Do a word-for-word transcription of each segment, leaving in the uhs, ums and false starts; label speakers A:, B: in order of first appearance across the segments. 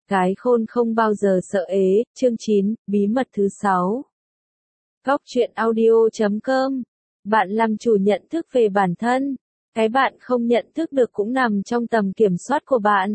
A: Gái khôn không bao giờ sợ ế, chương chín, bí mật thứ sáu. Góc truyện audio chấm com. Bạn làm chủ nhận thức về bản thân. Cái bạn không nhận thức được cũng nằm trong tầm kiểm soát của bạn.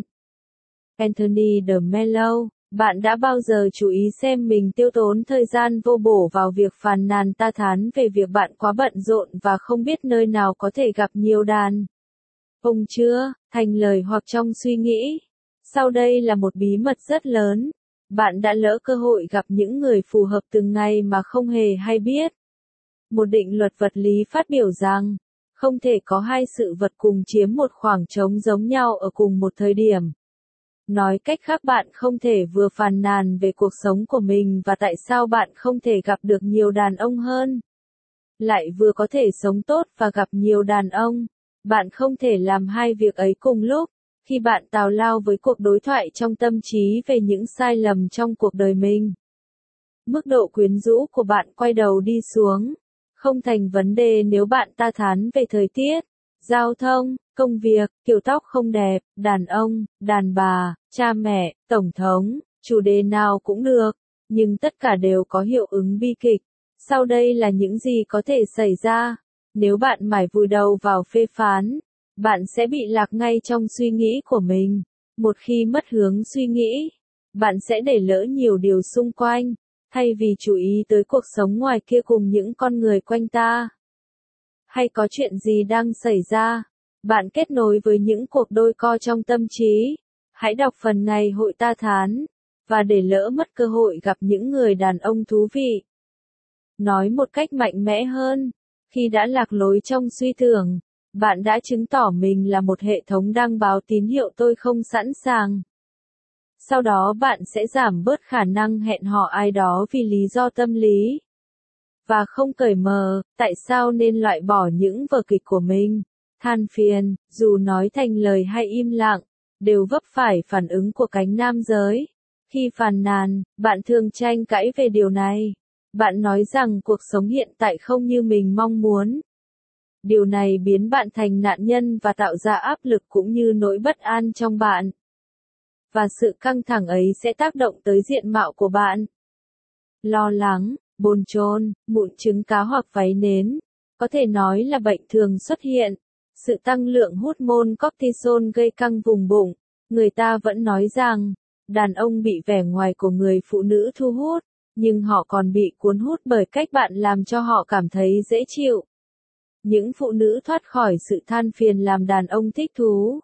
A: Anthony de Mello, bạn đã bao giờ chú ý xem mình tiêu tốn thời gian vô bổ vào việc phàn nàn ta thán về việc bạn quá bận rộn và không biết nơi nào có thể gặp nhiều đàn ông chưa? Thành lời hoặc trong suy nghĩ. Sau đây là một bí mật rất lớn. Bạn đã lỡ cơ hội gặp những người phù hợp từng ngày mà không hề hay biết. Một định luật vật lý phát biểu rằng, không thể có hai sự vật cùng chiếm một khoảng trống giống nhau ở cùng một thời điểm. Nói cách khác, bạn không thể vừa phàn nàn về cuộc sống của mình và tại sao bạn không thể gặp được nhiều đàn ông hơn, lại vừa có thể sống tốt và gặp nhiều đàn ông. Bạn không thể làm hai việc ấy cùng lúc. Khi bạn tào lao với cuộc đối thoại trong tâm trí về những sai lầm trong cuộc đời mình, mức độ quyến rũ của bạn quay đầu đi xuống. Không thành vấn đề nếu bạn ta thán về thời tiết, giao thông, công việc, kiểu tóc không đẹp, đàn ông, đàn bà, cha mẹ, tổng thống, chủ đề nào cũng được, nhưng tất cả đều có hiệu ứng bi kịch. Sau đây là những gì có thể xảy ra nếu bạn mải vùi đầu vào phê phán. Bạn sẽ bị lạc ngay trong suy nghĩ của mình. Một khi mất hướng suy nghĩ, bạn sẽ để lỡ nhiều điều xung quanh, thay vì chú ý tới cuộc sống ngoài kia cùng những con người quanh ta. Hay có chuyện gì đang xảy ra? Bạn kết nối với những cuộc đôi co trong tâm trí. Hãy đọc phần ngày hội ta thán, và để lỡ mất cơ hội gặp những người đàn ông thú vị. Nói một cách mạnh mẽ hơn, khi đã lạc lối trong suy tưởng, bạn đã chứng tỏ mình là một hệ thống đăng báo tín hiệu tôi không sẵn sàng. Sau đó bạn sẽ giảm bớt khả năng hẹn hò ai đó vì lý do tâm lý. Và không cởi mở, tại sao nên loại bỏ những vở kịch của mình. Than phiền, dù nói thành lời hay im lặng, đều vấp phải phản ứng của cánh nam giới. Khi phàn nàn, bạn thường tranh cãi về điều này. Bạn nói rằng cuộc sống hiện tại không như mình mong muốn. Điều này biến bạn thành nạn nhân và tạo ra áp lực cũng như nỗi bất an trong bạn. Và sự căng thẳng ấy sẽ tác động tới diện mạo của bạn. Lo lắng, bồn chồn, mụn trứng cá hoặc váy nến, có thể nói là bệnh thường xuất hiện. Sự tăng lượng hormone cortisol gây căng vùng bụng. Người ta vẫn nói rằng, đàn ông bị vẻ ngoài của người phụ nữ thu hút, nhưng họ còn bị cuốn hút bởi cách bạn làm cho họ cảm thấy dễ chịu. Những phụ nữ thoát khỏi sự than phiền làm đàn ông thích thú.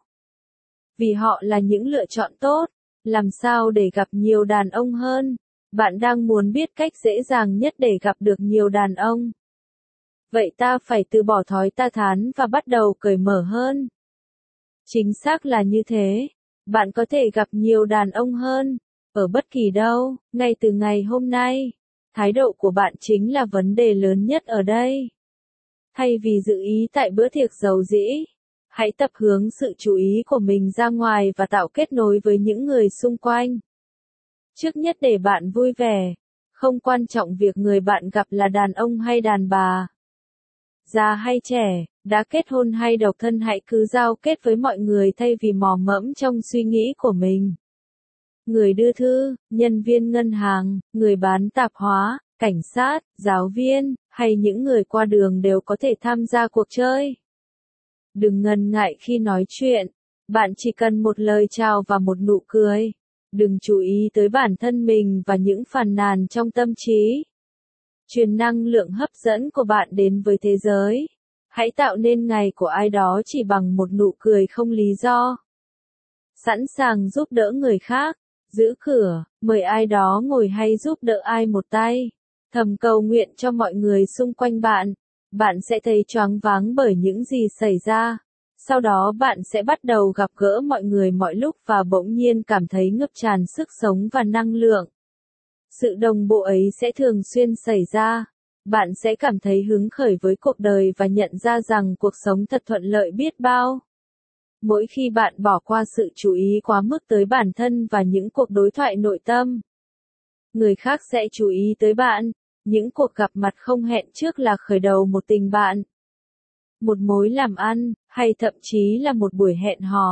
A: Vì họ là những lựa chọn tốt. Làm sao để gặp nhiều đàn ông hơn? Bạn đang muốn biết cách dễ dàng nhất để gặp được nhiều đàn ông. Vậy ta phải từ bỏ thói ta thán và bắt đầu cởi mở hơn. Chính xác là như thế. Bạn có thể gặp nhiều đàn ông hơn, ở bất kỳ đâu, ngay từ ngày hôm nay. Thái độ của bạn chính là vấn đề lớn nhất ở đây. Thay vì dự ý tại bữa tiệc dầu dĩ, hãy tập hướng sự chú ý của mình ra ngoài và tạo kết nối với những người xung quanh. Trước nhất, để bạn vui vẻ. Không quan trọng việc người bạn gặp là đàn ông hay đàn bà, già hay trẻ, đã kết hôn hay độc thân, hãy cứ giao kết với mọi người thay vì mò mẫm trong suy nghĩ của mình. Người đưa thư, nhân viên ngân hàng, người bán tạp hóa, cảnh sát, giáo viên, hay những người qua đường đều có thể tham gia cuộc chơi. Đừng ngần ngại khi nói chuyện. Bạn chỉ cần một lời chào và một nụ cười. Đừng chú ý tới bản thân mình và những phàn nàn trong tâm trí. Truyền năng lượng hấp dẫn của bạn đến với thế giới. Hãy tạo nên ngày của ai đó chỉ bằng một nụ cười không lý do. Sẵn sàng giúp đỡ người khác. Giữ cửa, mời ai đó ngồi hay giúp đỡ ai một tay. Thầm cầu nguyện cho mọi người xung quanh bạn. Bạn sẽ thấy choáng váng bởi những gì xảy ra. Sau đó bạn sẽ bắt đầu gặp gỡ mọi người mọi lúc và bỗng nhiên cảm thấy ngập tràn sức sống và năng lượng. Sự đồng bộ ấy sẽ thường xuyên xảy ra. Bạn sẽ cảm thấy hứng khởi với cuộc đời và nhận ra rằng cuộc sống thật thuận lợi biết bao. Mỗi khi bạn bỏ qua sự chú ý quá mức tới bản thân và những cuộc đối thoại nội tâm, người khác sẽ chú ý tới bạn. Những cuộc gặp mặt không hẹn trước là khởi đầu một tình bạn, một mối làm ăn, hay thậm chí là một buổi hẹn hò.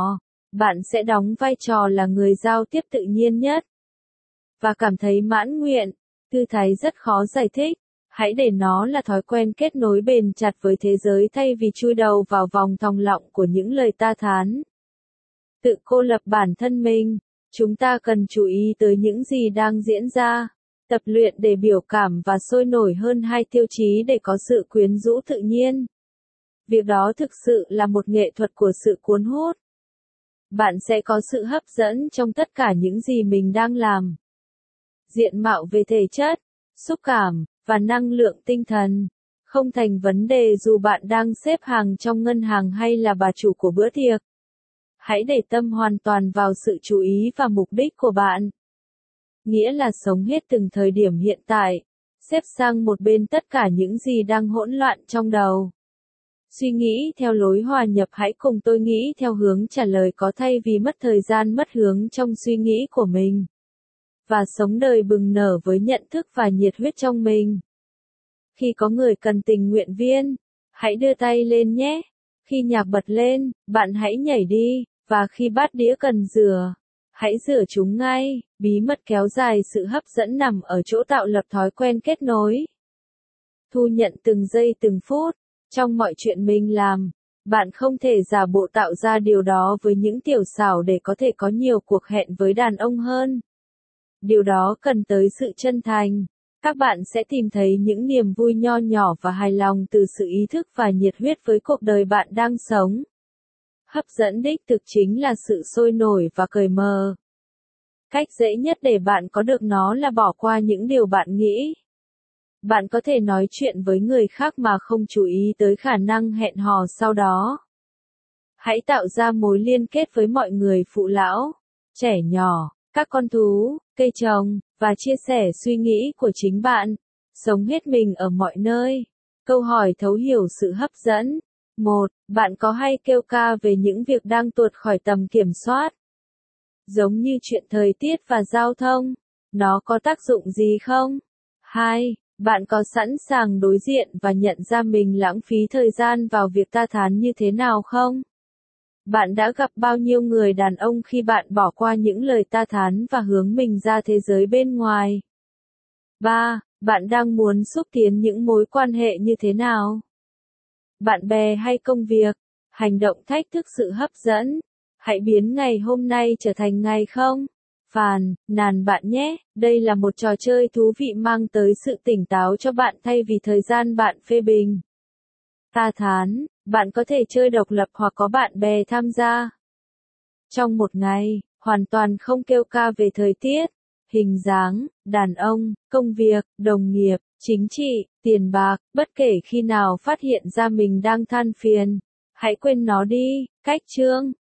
A: bạn sẽ đóng vai trò là người giao tiếp tự nhiên nhất và cảm thấy mãn nguyện. Tư thái rất khó giải thích. Hãy để nó là thói quen kết nối bền chặt với thế giới thay vì chui đầu vào vòng thòng lọng của những lời ta thán. Tự cô lập bản thân mình. Chúng ta cần chú ý tới những gì đang diễn ra. Tập luyện để biểu cảm và sôi nổi hơn hai tiêu chí để có sự quyến rũ tự nhiên. Việc đó thực sự là một nghệ thuật của sự cuốn hút. Bạn sẽ có sự hấp dẫn trong tất cả những gì mình đang làm. Diện mạo về thể chất, xúc cảm, và năng lượng tinh thần. Không thành vấn đề dù bạn đang xếp hàng trong ngân hàng hay là bà chủ của bữa tiệc. Hãy để tâm hoàn toàn vào sự chú ý và mục đích của bạn. Nghĩa là sống hết từng thời điểm hiện tại, xếp sang một bên tất cả những gì đang hỗn loạn trong đầu. Suy nghĩ theo lối hòa nhập. Hãy cùng tôi nghĩ theo hướng trả lời có thay vì mất thời gian mất hướng trong suy nghĩ của mình. Và sống đời bừng nở với nhận thức và nhiệt huyết trong mình. Khi có người cần tình nguyện viên, hãy đưa tay lên nhé. Khi nhạc bật lên, bạn hãy nhảy đi, và khi bát đĩa cần rửa, hãy rửa chúng ngay. Bí mật kéo dài sự hấp dẫn nằm ở chỗ tạo lập thói quen kết nối. Thu nhận từng giây từng phút. Trong mọi chuyện mình làm, bạn không thể giả bộ tạo ra điều đó với những tiểu xảo để có thể có nhiều cuộc hẹn với đàn ông hơn. Điều đó cần tới sự chân thành. Các bạn sẽ tìm thấy những niềm vui nho nhỏ và hài lòng từ sự ý thức và nhiệt huyết với cuộc đời bạn đang sống. Hấp dẫn đích thực chính là sự sôi nổi và cởi mở. Cách dễ nhất để bạn có được nó là bỏ qua những điều bạn nghĩ. Bạn có thể nói chuyện với người khác mà không chú ý tới khả năng hẹn hò sau đó. Hãy tạo ra mối liên kết với mọi người phụ lão, trẻ nhỏ, các con thú, cây trồng, và chia sẻ suy nghĩ của chính bạn. Sống hết mình ở mọi nơi. Câu hỏi thấu hiểu sự hấp dẫn. một. Bạn có hay kêu ca về những việc đang tuột khỏi tầm kiểm soát? Giống như chuyện thời tiết và giao thông, nó có tác dụng gì không? hai. Bạn có sẵn sàng đối diện và nhận ra mình lãng phí thời gian vào việc ta thán như thế nào không? Bạn đã gặp bao nhiêu người đàn ông khi bạn bỏ qua những lời ta thán và hướng mình ra thế giới bên ngoài? ba. Bạn đang muốn xúc tiến những mối quan hệ như thế nào? Bạn bè hay công việc? Hành động thách thức sự hấp dẫn. Hãy biến ngày hôm nay trở thành ngày không phàn nàn bạn nhé. Đây là một trò chơi thú vị mang tới sự tỉnh táo cho bạn thay vì thời gian bạn phê bình. Ta thán, bạn có thể chơi độc lập hoặc có bạn bè tham gia. Trong một ngày, hoàn toàn không kêu ca về thời tiết, hình dáng, đàn ông, công việc, đồng nghiệp, chính trị, tiền bạc, bất kể khi nào phát hiện ra mình đang than phiền. Hãy quên nó đi. Cách chương